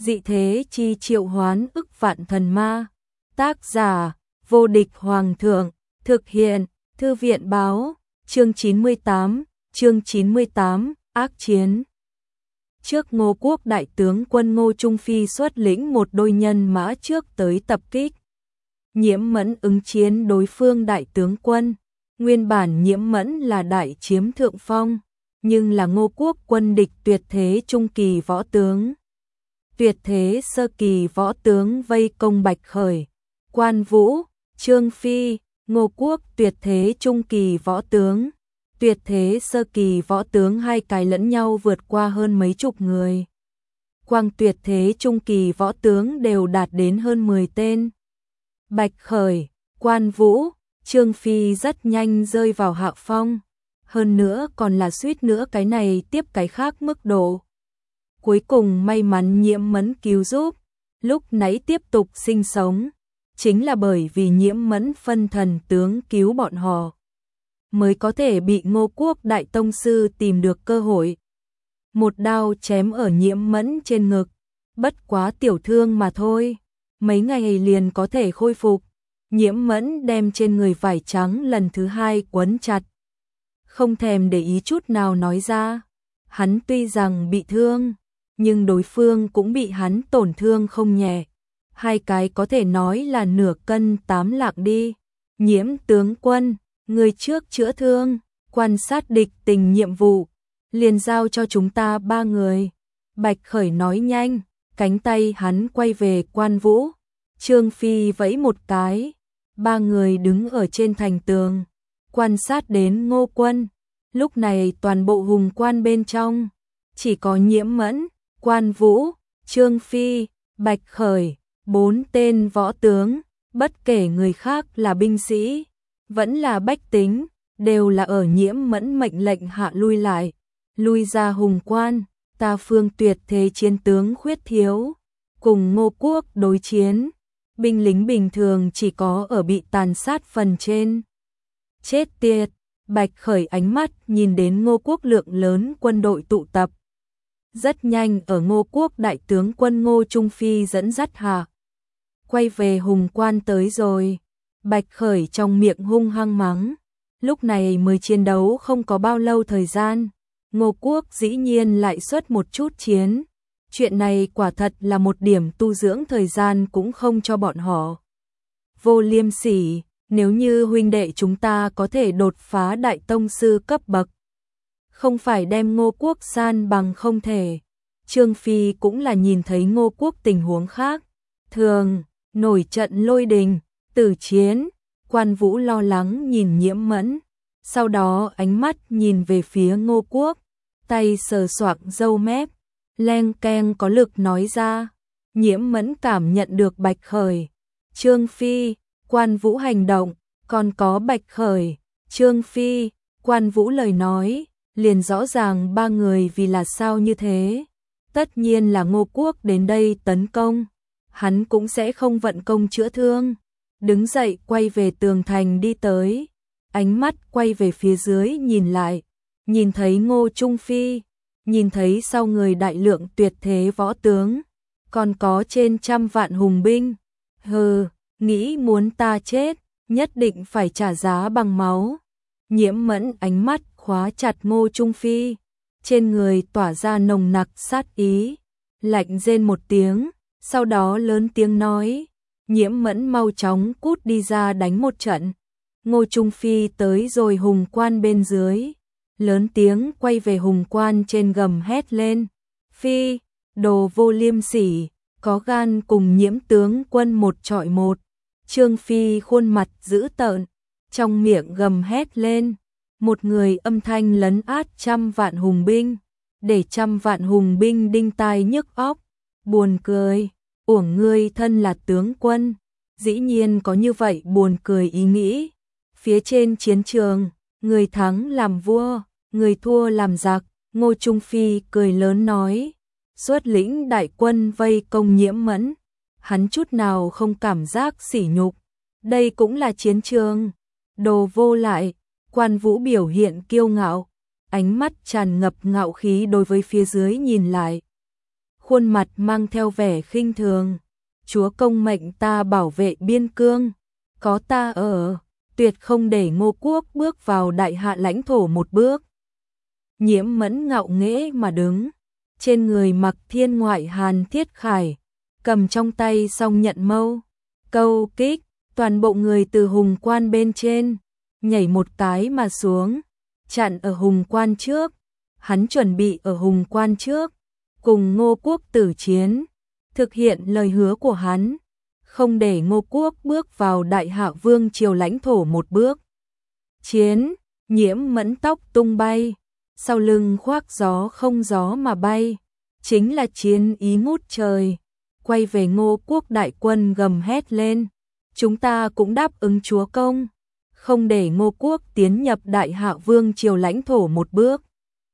Dị thế chi triệu hoán ức vạn thần ma. Tác giả, vô địch hoàng thượng. Thực hiện, thư viện báo. Chương 98, ác chiến. Trước Ngô Quốc đại tướng quân Ngô Trung Phi xuất lĩnh một đôi nhân mã trước tới tập kích. Nhiễm Mẫn ứng chiến đối phương đại tướng quân. Nguyên bản Nhiễm Mẫn là đại chiếm thượng phong, nhưng là Ngô Quốc quân địch tuyệt thế trung kỳ võ tướng. Tuyệt thế sơ kỳ võ tướng vây công Bạch Khởi, Quan Vũ, Trương Phi. Ngô Quốc tuyệt thế trung kỳ võ tướng, tuyệt thế sơ kỳ võ tướng hai cái lẫn nhau vượt qua hơn mấy chục người. Quang tuyệt thế trung kỳ võ tướng đều đạt đến hơn 10 tên. Bạch Khởi, Quan Vũ, Trương Phi rất nhanh rơi vào hạ phong, hơn nữa còn là suýt nữa cái này tiếp cái khác mức độ. Cuối cùng may mắn Nhiễm Mẫn cứu giúp, lúc nãy tiếp tục sinh sống, chính là bởi vì Nhiễm Mẫn phân thần tướng cứu bọn họ, mới có thể bị Ngô Quốc đại tông sư tìm được cơ hội. Một đao chém ở Nhiễm Mẫn trên ngực, bất quá tiểu thương mà thôi, mấy ngày liền có thể khôi phục. Nhiễm Mẫn đem trên người vải trắng lần thứ hai quấn chặt, không thèm để ý chút nào nói ra. Hắn tuy rằng bị thương, nhưng đối phương cũng bị hắn tổn thương không nhẹ. Hai cái có thể nói là nửa cân 8 lạng đi. Nhiễm tướng quân, người trước chữa thương, quan sát địch tình nhiệm vụ, liền giao cho chúng ta 3 người. Bạch Khởi nói nhanh, cánh tay hắn quay về Quan Vũ. Trương Phi vẫy một cái, 3 người đứng ở trên thành tường, quan sát đến Ngô quân. Lúc này toàn bộ hùng quan bên trong, chỉ có Nhiễm Mẫn, Quan Vũ, Trương Phi, Bạch Khởi, 4 tên võ tướng, bất kể người khác là binh sĩ, vẫn là bách tính, đều là ở Nhiễm Mẫn mệnh lệnh hạ lui lại, lui ra hùng quan. Ta phương tuyệt thế chiến tướng khuyết thiếu, cùng Ngô Quốc đối chiến, binh lính bình thường chỉ có ở bị tàn sát phần trên. Chết tiệt! Bạch Khởi ánh mắt nhìn đến Ngô Quốc lượng lớn quân đội tụ tập. Rất nhanh ở Ngô Quốc đại tướng quân Ngô Trung Phi dẫn dắt hạ, quay về hùng quan tới rồi. Bạch Khởi trong miệng hung hăng mắng. Lúc này mới chiến đấu không có bao lâu thời gian, Ngô Quốc dĩ nhiên lại xuất một chút chiến. Chuyện này quả thật là một điểm tu dưỡng thời gian cũng không cho bọn họ. Vô liêm sỉ, nếu như huynh đệ chúng ta có thể đột phá đại tông sư cấp bậc, không phải đem Ngô Quốc san bằng không thể. Trương Phi cũng là nhìn thấy Ngô Quốc tình huống khác, thường nổi trận lôi đình, tử chiến. Quan Vũ lo lắng nhìn Nhiễm Mẫn, sau đó ánh mắt nhìn về phía Ngô Quốc, tay sờ soạng râu mép, leng keng có lực nói ra. Nhiễm Mẫn cảm nhận được Bạch Khởi, Trương Phi, Quan Vũ hành động, còn có Bạch Khởi, Trương Phi, Quan Vũ lời nói, liền rõ ràng 3 người vì là sao như thế. Tất nhiên là Ngô Quốc đến đây tấn công, hắn cũng sẽ không vận công chữa thương. Đứng dậy quay về tường thành đi tới, ánh mắt quay về phía dưới nhìn lại, nhìn thấy Ngô Trung Phi, nhìn thấy sau người đại lượng tuyệt thế võ tướng, còn có trên 100 vạn hùng binh. Hừ, nghĩ muốn ta chết, nhất định phải trả giá bằng máu. Nhiễm Mẫn ánh mắt khóa chặt Ngô Trung Phi, trên người tỏa ra nồng nặc sát ý, lạnh rên một tiếng, sau đó lớn tiếng nói. Nhiễm Mẫn mau chóng cút đi ra đánh một trận. Ngô Trung Phi tới rồi hùng quan bên dưới, lớn tiếng quay về hùng quan trên gầm hét lên. Phi, đồ vô liêm sỉ, có gan cùng Nhiễm tướng quân một chọi một. Trương Phi khuôn mặt dữ tợn, trong miệng gầm hét lên. Một người âm thanh lấn át 100 vạn hùng binh, để 100 vạn hùng binh đinh tai nhức óc. Buồn cười, uổng ngươi thân là tướng quân, dĩ nhiên có như vậy buồn cười ý nghĩ. Phía trên chiến trường, người thắng làm vua, người thua làm giặc. Ngô Trung Phi cười lớn nói, xuất lĩnh đại quân vây công Nhiễm Mẫn, hắn chút nào không cảm giác sỉ nhục. Đây cũng là chiến trường. Đồ vô lại. Quan Vũ biểu hiện kiêu ngạo, ánh mắt tràn ngập ngạo khí đối với phía dưới nhìn lại. khuôn mặt mang theo vẻ khinh thường. Chúa công mệnh ta bảo vệ biên cương, có ta ở, tuyệt không để Ngô quốc bước vào đại hạ lãnh thổ một bước. Nhiễm Mẫn ngạo nghễ mà đứng, trên người mặc thiên ngoại hàn thiết khải, cầm trong tay song nhận mâu, câu kích, toàn bộ người từ hùng quan bên trên, nhảy một cái mà xuống, chặn ở hùng quan trước. Hắn chuẩn bị ở hùng quan trước, cùng Ngô quốc tử chiến, thực hiện lời hứa của hắn, không để Ngô quốc bước vào đại hạ vương triều lãnh thổ một bước. Chiến, Nhiễm Mẫn tóc tung bay, sau lưng khoác gió không gió mà bay, chính là chiến ý ngút trời. Quay về Ngô quốc đại quân gầm hét lên, chúng ta cũng đáp ứng chúa công, không để Ngô quốc tiến nhập đại hạ vương triều lãnh thổ một bước.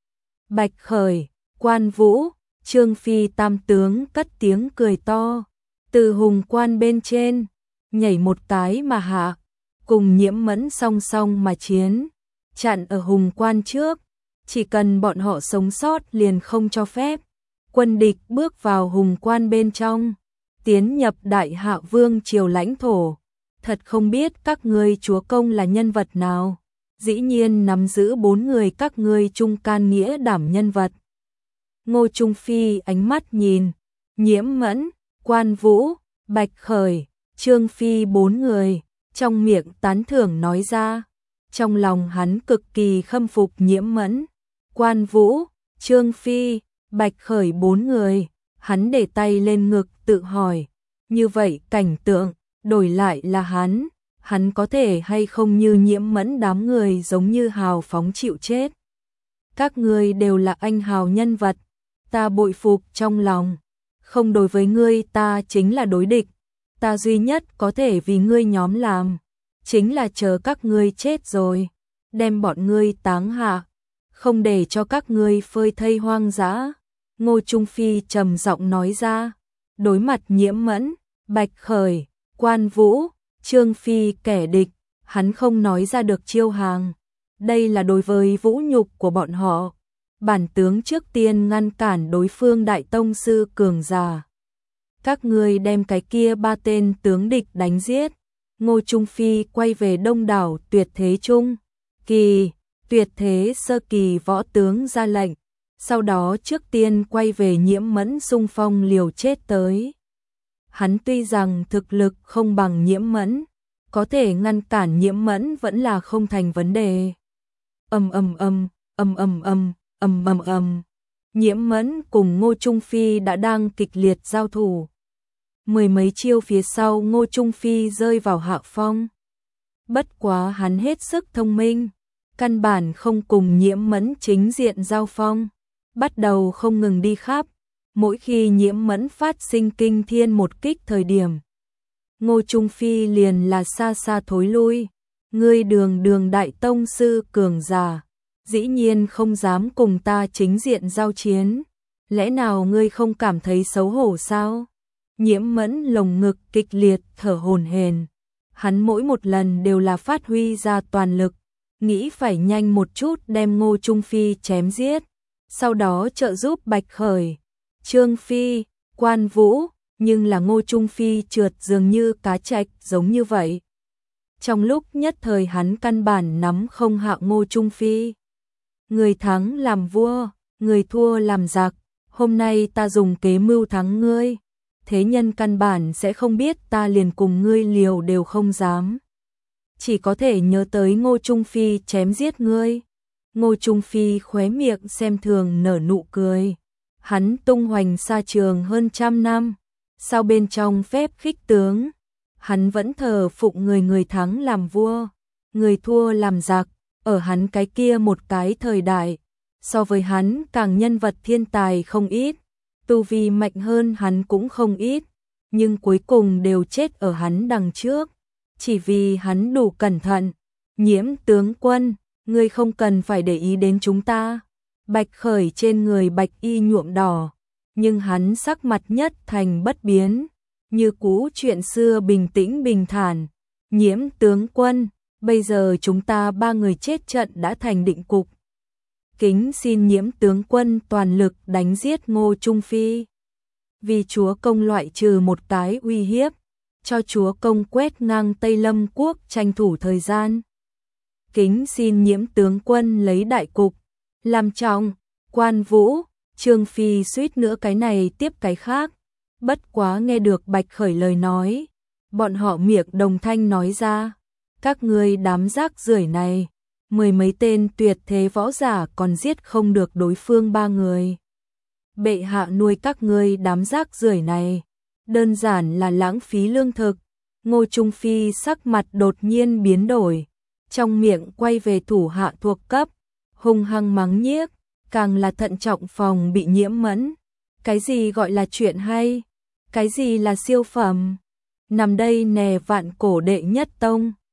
Bạch Khởi, Quan Vũ, Trương Phi tam tướng cất tiếng cười to, từ hùng quan bên trên, nhảy một cái mà hạ, cùng Nhiễm Mẫn song song mà chiến, chặn ở hùng quan trước, chỉ cần bọn họ sống sót liền không cho phép quân địch bước vào hùng quan bên trong, tiến nhập đại hạ vương triều lãnh thổ. Thật không biết các ngươi chúa công là nhân vật nào, dĩ nhiên nắm giữ 4 người các ngươi trung can nghĩa đảm nhân vật. Ngô Trung Phi ánh mắt nhìn, Nhiễm Mẫn, Quan Vũ, Bạch Khởi, Trương Phi 4 người, trong miệng tán thưởng nói ra, trong lòng hắn cực kỳ khâm phục Nhiễm Mẫn, Quan Vũ, Trương Phi, Bạch Khởi 4 người, hắn để tay lên ngực tự hỏi, như vậy cảnh tượng, đổi lại là hắn có thể hay không như Nhiễm Mẫn đám người giống như hào phóng chịu chết. Các ngươi đều là anh hào nhân vật, ta bội phục trong lòng, không đối với ngươi ta chính là đối địch, ta duy nhất có thể vì ngươi nhóm làm, chính là chờ các ngươi chết rồi, đem bọn ngươi táng hạ, không để cho các ngươi phơi thây hoang dã. Ngô Trung Phi trầm giọng nói ra, đối mặt Nhiễm Mẫn, Bạch Khởi, Quan Vũ, Trương Phi kẻ địch, hắn không nói ra được chiêu hàng. Đây là đối với vũ nhục của bọn họ. Bản tướng trước tiên ngăn cản đối phương đại tông sư cường giả. Các ngươi đem cái kia 3 tên tướng địch đánh giết. Ngô Trung Phi quay về đông đảo tuyệt thế trung kỳ, tuyệt thế sơ kỳ võ tướng ra lệnh. Sau đó trước tiên quay về Nhiễm Mẫn xung phong liều chết tới. Hắn tuy rằng thực lực không bằng Nhiễm Mẫn, có thể ngăn cản Nhiễm Mẫn vẫn là không thành vấn đề. Nhiễm Mẫn cùng Ngô Trung Phi đã đang kịch liệt giao thủ. Mười mấy chiêu phía sau Ngô Trung Phi rơi vào hạ phong. Bất quá hắn hết sức thông minh, căn bản không cùng Nhiễm Mẫn chính diện giao phong, bắt đầu không ngừng đi khắp. Mỗi khi Nhiễm Mẫn phát sinh kinh thiên một kích thời điểm, Ngô Trung Phi liền là xa xa thối lui. Ngươi đường đại tông sư cường giả, dĩ nhiên không dám cùng ta chính diện giao chiến, lẽ nào ngươi không cảm thấy xấu hổ sao? Nhiễm Mẫn lồng ngực kịch liệt thở hổn hển, hắn mỗi một lần đều là phát huy ra toàn lực, nghĩ phải nhanh một chút đem Ngô Trung Phi chém giết, sau đó trợ giúp Bạch Khởi, Trương Phi, Quan Vũ, nhưng là Ngô Trung Phi trượt dường như cá trạch giống như vậy. Trong lúc nhất thời hắn căn bản nắm không hạ Ngô Trung Phi. Người thắng làm vua, người thua làm giặc, hôm nay ta dùng kế mưu thắng ngươi, thế nhân căn bản sẽ không biết ta liền cùng ngươi liều đều không dám. Chỉ có thể nhớ tới Ngô Trung Phi chém giết ngươi. Ngô Trung Phi khóe miệng xem thường nở nụ cười. Hắn tung hoành xa trường hơn 100 năm, sau bên trong phép khích tướng, hắn vẫn thờ phụng người thắng làm vua, người thua làm giặc, ở hắn cái kia một cái thời đại, so với hắn càng nhân vật thiên tài không ít, tu vi mạnh hơn hắn cũng không ít, nhưng cuối cùng đều chết ở hắn đằng trước, chỉ vì hắn đủ cẩn thận. Nhiễm tướng quân, ngươi không cần phải để ý đến chúng ta. Bạch Khởi trên người bạch y nhuộm đỏ, nhưng hắn sắc mặt nhất thành bất biến, như cũ chuyện xưa bình tĩnh bình thản. Nhiễm tướng quân, bây giờ chúng ta 3 người chết trận đã thành định cục. Kính xin Nhiễm tướng quân toàn lực đánh giết Ngô Trung Phi. vì chúa công loại trừ một cái uy hiếp, cho chúa công quét ngang Tây Lâm quốc tranh thủ thời gian. Kính xin Nhiễm tướng quân lấy đại cục làm trọng. Quan Vũ, Trương Phi suýt nữa cái này tiếp cái khác, bất quá nghe được Bạch Khởi lời nói, bọn họ miệng đồng thanh nói ra, các ngươi đám rác rưởi này, 10 mấy tên tuyệt thế võ giả còn giết không được đối phương 3 người. Bệ hạ nuôi các ngươi đám rác rưởi này, đơn giản là lãng phí lương thực. Ngô Trung Phi sắc mặt đột nhiên biến đổi, trong miệng quay về thủ hạ thuộc cấp, hung hăng mắng nhiếc, càng là thận trọng phòng bị Nhiễm Mẫn. Cái gì gọi là chuyện hay? Cái gì là siêu phẩm? Nằm đây nè vạn cổ đệ nhất tông.